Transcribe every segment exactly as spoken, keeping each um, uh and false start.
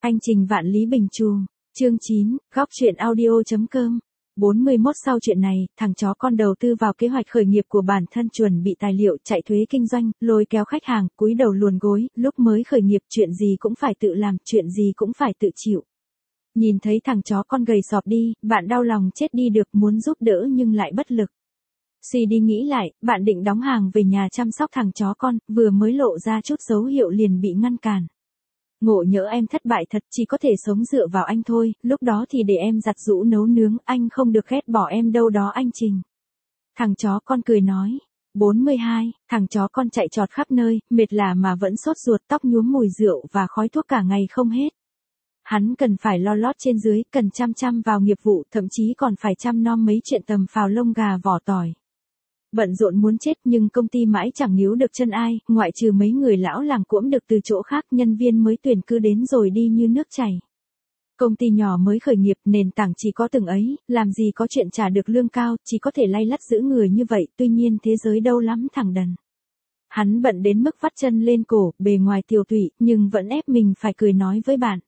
Anh Trình Vạn Lý Bình Trù, chương chín, góc truyện audio.com. bốn mươi mốt Sau chuyện này, thằng chó con đầu tư vào kế hoạch khởi nghiệp của bản thân, chuẩn bị tài liệu, chạy thuế kinh doanh, lôi kéo khách hàng, cúi đầu luồn gối, lúc mới khởi nghiệp chuyện gì cũng phải tự làm, chuyện gì cũng phải tự chịu. Nhìn thấy thằng chó con gầy sọp đi, bạn đau lòng chết đi được, muốn giúp đỡ nhưng lại bất lực. Suy đi nghĩ lại, bạn định đóng hàng về nhà chăm sóc thằng chó con, vừa mới lộ ra chút dấu hiệu liền bị ngăn cản. Ngộ nhỡ em thất bại thật, chỉ có thể sống dựa vào anh thôi, lúc đó thì để em giặt giũ nấu nướng, anh không được ghét bỏ em đâu đó anh Trình. Thằng chó con cười nói. bốn mươi hai, thằng chó con chạy trọt khắp nơi, mệt lả mà vẫn sốt ruột, tóc nhuốm mùi rượu và khói thuốc cả ngày không hết. Hắn cần phải lo lót trên dưới, cần chăm chăm vào nghiệp vụ, thậm chí còn phải chăm nom mấy chuyện tầm phào lông gà vỏ tỏi. Bận rộn muốn chết nhưng công ty mãi chẳng níu được chân ai, ngoại trừ mấy người lão làng cuỗm được từ chỗ khác, nhân viên mới tuyển cứ đến rồi đi như nước chảy. Công ty nhỏ mới khởi nghiệp, nền tảng chỉ có từng ấy, làm gì có chuyện trả được lương cao, chỉ có thể lay lắt giữ người như vậy, tuy nhiên thế giới đâu lắm thằng đần. Hắn bận đến mức vắt chân lên cổ, bề ngoài tiều tụy, nhưng vẫn ép mình phải cười nói với bạn.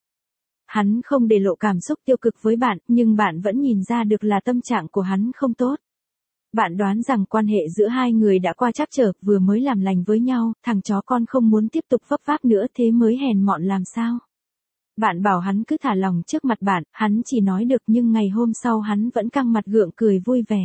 Hắn không để lộ cảm xúc tiêu cực với bạn, nhưng bạn vẫn nhìn ra được là tâm trạng của hắn không tốt. Bạn đoán rằng quan hệ giữa hai người đã qua trắc trở, vừa mới làm lành với nhau, thằng chó con không muốn tiếp tục vấp váp nữa, thế mới hèn mọn làm sao. Bạn bảo hắn cứ thả lòng trước mặt bạn, hắn chỉ nói được, nhưng ngày hôm sau hắn vẫn căng mặt gượng cười vui vẻ.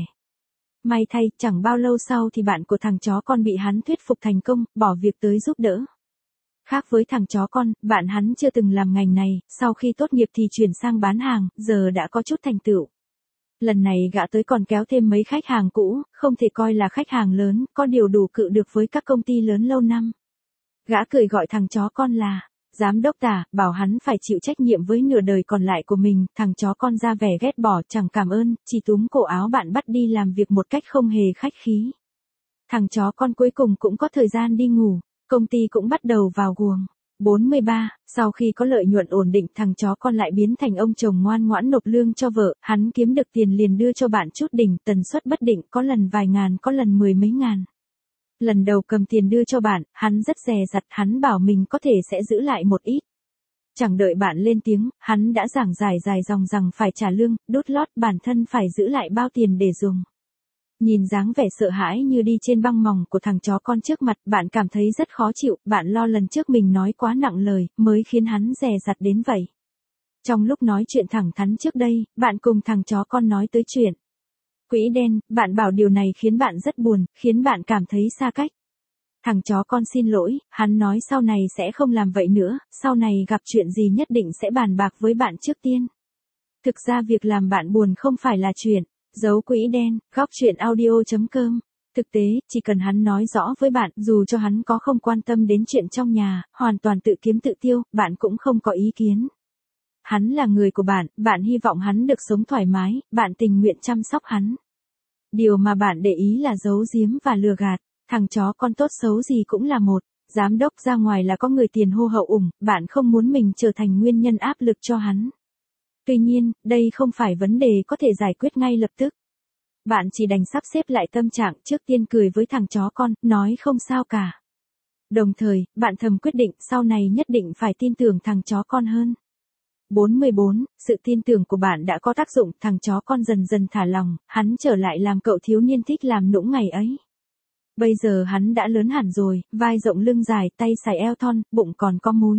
May thay, chẳng bao lâu sau thì bạn của thằng chó con bị hắn thuyết phục thành công, bỏ việc tới giúp đỡ. Khác với thằng chó con, bạn hắn chưa từng làm ngành này, sau khi tốt nghiệp thì chuyển sang bán hàng, giờ đã có chút thành tựu. Lần này gã tới còn kéo thêm mấy khách hàng cũ, không thể coi là khách hàng lớn, có điều đủ cự được với các công ty lớn lâu năm. Gã cười gọi thằng chó con là giám đốc Tả, bảo hắn phải chịu trách nhiệm với nửa đời còn lại của mình. Thằng chó con ra vẻ ghét bỏ, chẳng cảm ơn, chỉ túm cổ áo bạn bắt đi làm việc một cách không hề khách khí. Thằng chó con cuối cùng cũng có thời gian đi ngủ, công ty cũng bắt đầu vào guồng. bốn mươi ba, sau khi có lợi nhuận ổn định, thằng chó con lại biến thành ông chồng ngoan ngoãn nộp lương cho vợ, hắn kiếm được tiền liền đưa cho bạn chút đỉnh, tần suất bất định, có lần vài ngàn, có lần mười mấy ngàn. Lần đầu cầm tiền đưa cho bạn, hắn rất dè dặt, hắn bảo mình có thể sẽ giữ lại một ít. Chẳng đợi bạn lên tiếng, hắn đã giảng giải dài dòng rằng phải trả lương, đút lót bản thân phải giữ lại bao tiền để dùng. Nhìn dáng vẻ sợ hãi như đi trên băng mỏng của thằng chó con trước mặt, bạn cảm thấy rất khó chịu, bạn lo lần trước mình nói quá nặng lời, mới khiến hắn dè dặt đến vậy. Trong lúc nói chuyện thẳng thắn trước đây, bạn cùng thằng chó con nói tới chuyện quỹ đen, bạn bảo điều này khiến bạn rất buồn, khiến bạn cảm thấy xa cách. Thằng chó con xin lỗi, hắn nói sau này sẽ không làm vậy nữa, sau này gặp chuyện gì nhất định sẽ bàn bạc với bạn trước tiên. Thực ra việc làm bạn buồn không phải là chuyện giấu quỹ đen, góc truyện audio.com. Thực tế, chỉ cần hắn nói rõ với bạn, dù cho hắn có không quan tâm đến chuyện trong nhà, hoàn toàn tự kiếm tự tiêu, bạn cũng không có ý kiến. Hắn là người của bạn, bạn hy vọng hắn được sống thoải mái, bạn tình nguyện chăm sóc hắn. Điều mà bạn để ý là giấu giếm và lừa gạt. Thằng chó con tốt xấu gì cũng là một giám đốc, ra ngoài là có người tiền hô hậu ủng, bạn không muốn mình trở thành nguyên nhân áp lực cho hắn. Tuy nhiên, đây không phải vấn đề có thể giải quyết ngay lập tức. Bạn chỉ đành sắp xếp lại tâm trạng, trước tiên cười với thằng chó con, nói không sao cả. Đồng thời, bạn thầm quyết định sau này nhất định phải tin tưởng thằng chó con hơn. bốn mươi bốn, sự tin tưởng của bạn đã có tác dụng, thằng chó con dần dần thả lòng, hắn trở lại làm cậu thiếu niên thích làm nũng ngày ấy. Bây giờ hắn đã lớn hẳn rồi, vai rộng lưng dài, tay xài eo thon, bụng còn có múi.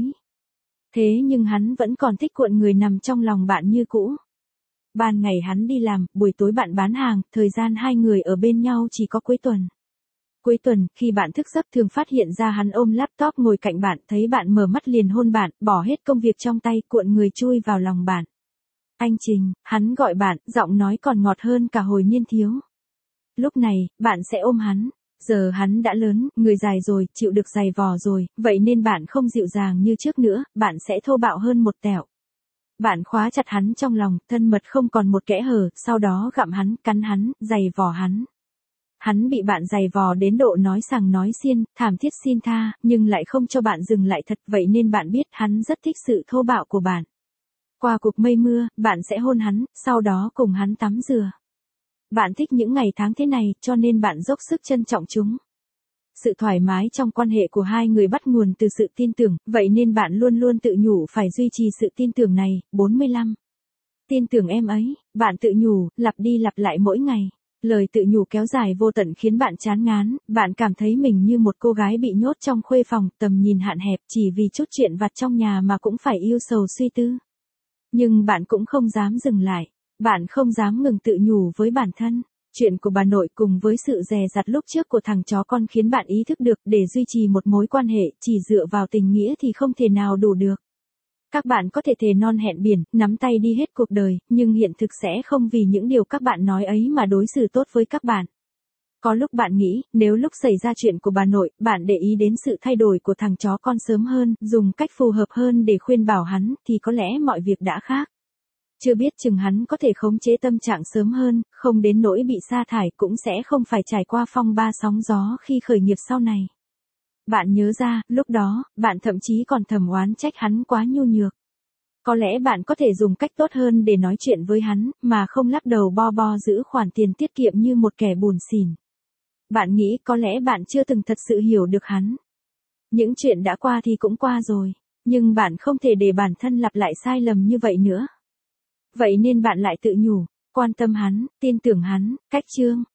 Thế nhưng hắn vẫn còn thích cuộn người nằm trong lòng bạn như cũ. Ban ngày hắn đi làm, buổi tối bạn bán hàng, thời gian hai người ở bên nhau chỉ có cuối tuần. Cuối tuần, khi bạn thức giấc thường phát hiện ra hắn ôm laptop ngồi cạnh bạn, thấy bạn mở mắt liền hôn bạn, bỏ hết công việc trong tay, cuộn người chui vào lòng bạn. Anh Trình, hắn gọi bạn, giọng nói còn ngọt hơn cả hồi niên thiếu. Lúc này, bạn sẽ ôm hắn. Giờ hắn đã lớn, người dài rồi, chịu được giày vò rồi, vậy nên bạn không dịu dàng như trước nữa, bạn sẽ thô bạo hơn một tẹo. Bạn khóa chặt hắn trong lòng, thân mật không còn một kẽ hở, sau đó gặm hắn, cắn hắn, giày vò hắn. Hắn bị bạn giày vò đến độ nói sằng nói xiên, thảm thiết xin tha, nhưng lại không cho bạn dừng lại thật, vậy nên bạn biết hắn rất thích sự thô bạo của bạn. Qua cuộc mây mưa, bạn sẽ hôn hắn, sau đó cùng hắn tắm rửa. Bạn thích những ngày tháng thế này, cho nên bạn dốc sức trân trọng chúng. Sự thoải mái trong quan hệ của hai người bắt nguồn từ sự tin tưởng, vậy nên bạn luôn luôn tự nhủ phải duy trì sự tin tưởng này. bốn mươi lăm. Tin tưởng em ấy, bạn tự nhủ, lặp đi lặp lại mỗi ngày. Lời tự nhủ kéo dài vô tận khiến bạn chán ngán, bạn cảm thấy mình như một cô gái bị nhốt trong khuê phòng, tầm nhìn hạn hẹp, chỉ vì chút chuyện vặt trong nhà mà cũng phải yêu sầu suy tư. Nhưng bạn cũng không dám dừng lại, bạn không dám ngừng tự nhủ với bản thân. Chuyện của bà nội cùng với sự dè dặt lúc trước của thằng chó con khiến bạn ý thức được để duy trì một mối quan hệ chỉ dựa vào tình nghĩa thì không thể nào đủ được. Các bạn có thể thề non hẹn biển, nắm tay đi hết cuộc đời, nhưng hiện thực sẽ không vì những điều các bạn nói ấy mà đối xử tốt với các bạn. Có lúc bạn nghĩ, nếu lúc xảy ra chuyện của bà nội, bạn để ý đến sự thay đổi của thằng chó con sớm hơn, dùng cách phù hợp hơn để khuyên bảo hắn, thì có lẽ mọi việc đã khác. Chưa biết chừng hắn có thể khống chế tâm trạng sớm hơn, không đến nỗi bị sa thải, cũng sẽ không phải trải qua phong ba sóng gió khi khởi nghiệp sau này. Bạn nhớ ra, lúc đó, bạn thậm chí còn thầm oán trách hắn quá nhu nhược. Có lẽ bạn có thể dùng cách tốt hơn để nói chuyện với hắn, mà không lắc đầu bo bo giữ khoản tiền tiết kiệm như một kẻ buồn xỉn. Bạn nghĩ có lẽ bạn chưa từng thật sự hiểu được hắn. Những chuyện đã qua thì cũng qua rồi, nhưng bạn không thể để bản thân lặp lại sai lầm như vậy nữa. Vậy nên bạn lại tự nhủ, quan tâm hắn, tin tưởng hắn, cách chương.